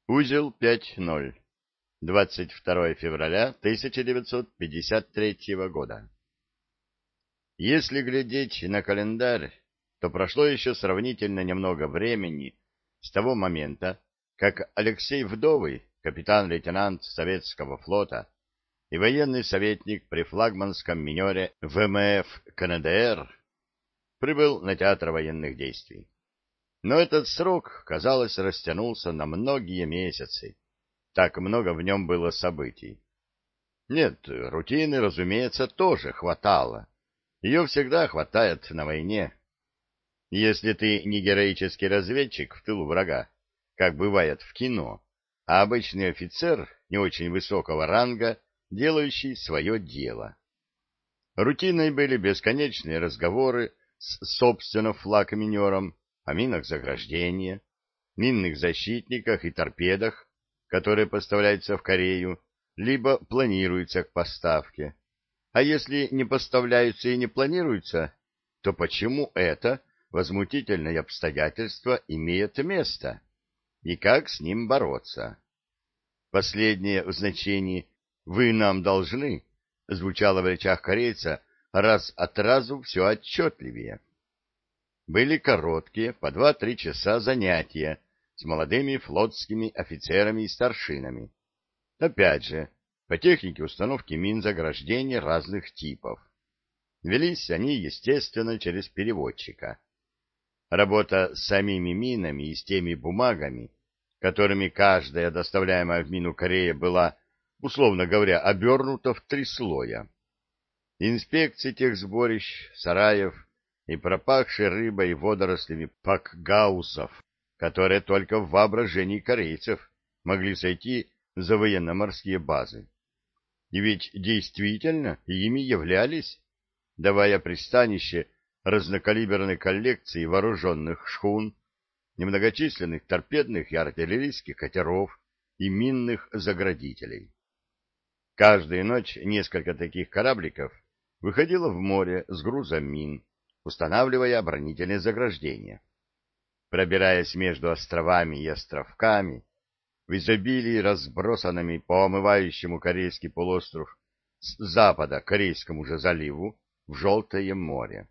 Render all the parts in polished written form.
Узел 5.0. 22 февраля 1953 года. Если глядеть на календарь, то прошло еще сравнительно немного времени с того момента, как Алексей Вдовый, капитан-лейтенант Советского флота и военный советник при флагманском минере ВМФ КНДР, прибыл на театр военных действий. Но этот срок, казалось, растянулся на многие месяцы. Так много в нем было событий. Нет, рутины, разумеется, тоже хватало. Ее всегда хватает на войне. Если ты не героический разведчик в тылу врага, как бывает в кино, а обычный офицер не очень высокого ранга, делающий свое дело. Рутиной были бесконечные разговоры с, собственно, флаг-минером о минах заграждения, минных защитниках и торпедах, которые поставляются в Корею, либо планируются к поставке. А если не поставляются и не планируются, то почему это возмутительное обстоятельство имеет место? И как с ним бороться? Последнее в значении «вы нам должны» звучало в речах корейца раз от разу все отчетливее. Были короткие, по 2-3 часа занятия с молодыми флотскими офицерами и старшинами. Опять же, по технике установки мин заграждения разных типов. Велись они, естественно, через переводчика. Работа с самими минами и с теми бумагами, которыми каждая доставляемая в мину Корея была, условно говоря, обернута в 3 слоя. Инспекции тех сборищ, сараев и пропахшей рыбой и водорослями пакгаусов, которые только в воображении корейцев могли сойти за военно-морские базы. И ведь действительно ими являлись, давая пристанище разнокалиберной коллекции вооруженных шхун, немногочисленных торпедных и артиллерийских катеров и минных заградителей. Каждую ночь несколько таких корабликов выходило в море с грузом мин, устанавливая оборонительные заграждения. Пробираясь между островами и островками, в изобилии разбросанными по омывающему Корейский полуостров с запада Корейскому же заливу в Желтое море.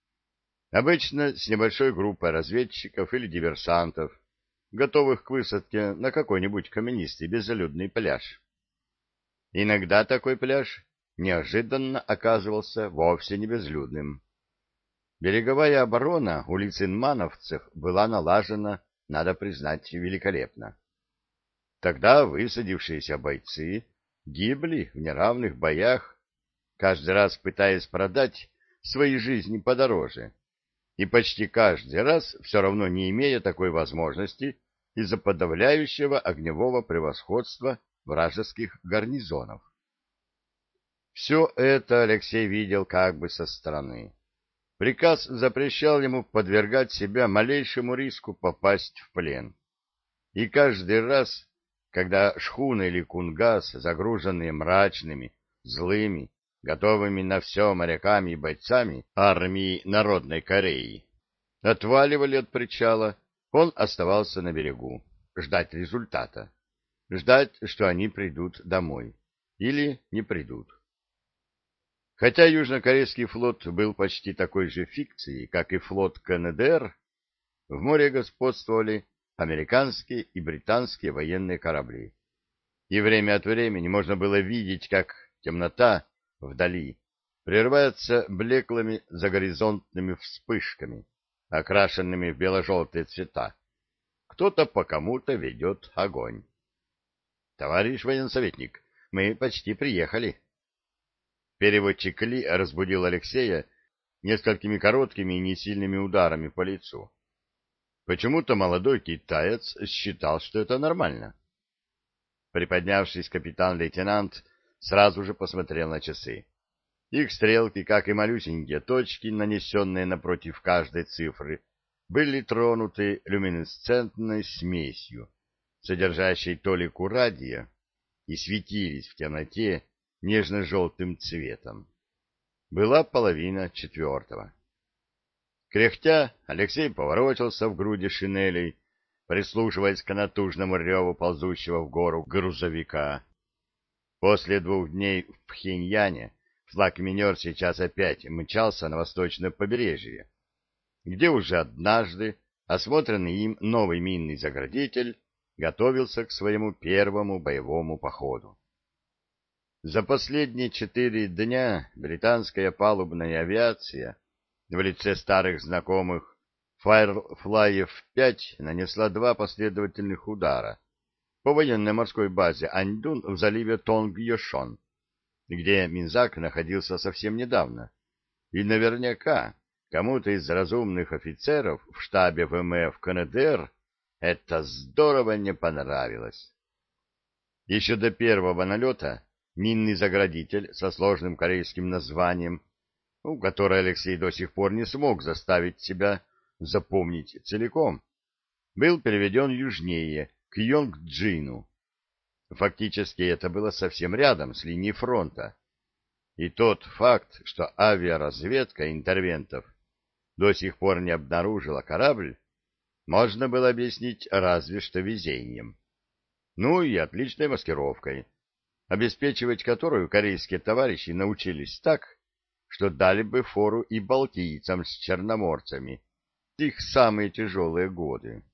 Обычно с небольшой группой разведчиков или диверсантов, готовых к высадке на какой-нибудь каменистый безлюдный пляж. Иногда такой пляж неожиданно оказывался вовсе не безлюдным. Береговая оборона у лицинмановцев была налажена, надо признать, великолепно. Тогда высадившиеся бойцы гибли в неравных боях, каждый раз пытаясь продать свои жизни подороже, и почти каждый раз все равно не имея такой возможности из-за подавляющего огневого превосходства вражеских гарнизонов. Все это Алексей видел как бы со стороны. Приказ запрещал ему подвергать себя малейшему риску попасть в плен. И каждый раз, когда шхуны или кунгас, загруженные мрачными, злыми, готовыми на все моряками и бойцами армии Народной Кореи, отваливали от причала, он оставался на берегу, ждать результата, ждать, что они придут домой, или не придут. Хотя Южнокорейский флот был почти такой же фикцией, как и флот КНДР, в море господствовали американские и британские военные корабли. И время от времени можно было видеть, как темнота вдали прерывается блеклыми загоризонтными вспышками, окрашенными в бело-желтые цвета. Кто-то по кому-то ведет огонь. — Товарищ военсоветник, мы почти приехали. Переводчик Ли разбудил Алексея несколькими короткими и несильными ударами по лицу. Почему-то молодой китаец считал, что это нормально. Приподнявшись, капитан-лейтенант сразу же посмотрел на часы. Их стрелки, как и малюсенькие точки, нанесенные напротив каждой цифры, были тронуты люминесцентной смесью, содержащей толику радия, и светились в темноте нежно-желтым цветом. Была 3:30. Кряхтя, Алексей поворочился в груди шинелей, прислушиваясь к натужному реву ползущего в гору грузовика. После 2 дней в Пхеньяне флаг-минер сейчас опять мчался на восточное побережье, где уже однажды осмотренный им новый минный заградитель готовился к своему первому боевому походу. За последние 4 дня британская палубная авиация в лице старых знакомых Firefly-5 нанесла 2 последовательных удара по военной морской базе Аньдун в заливе Тонг-Йошон, где Минзак находился совсем недавно, и наверняка кому-то из разумных офицеров в штабе ВМФ КНДР это здорово не понравилось. Еще до первого налета минный заградитель со сложным корейским названием, который Алексей до сих пор не смог заставить себя запомнить целиком, был переведен южнее, к Йонг-Джину. Фактически это было совсем рядом с линией фронта. И тот факт, что авиаразведка интервентов до сих пор не обнаружила корабль, можно было объяснить разве что везением. Ну и отличной маскировкой, обеспечивать которую корейские товарищи научились так, что дали бы фору и балтийцам с черноморцами в их самые тяжелые годы.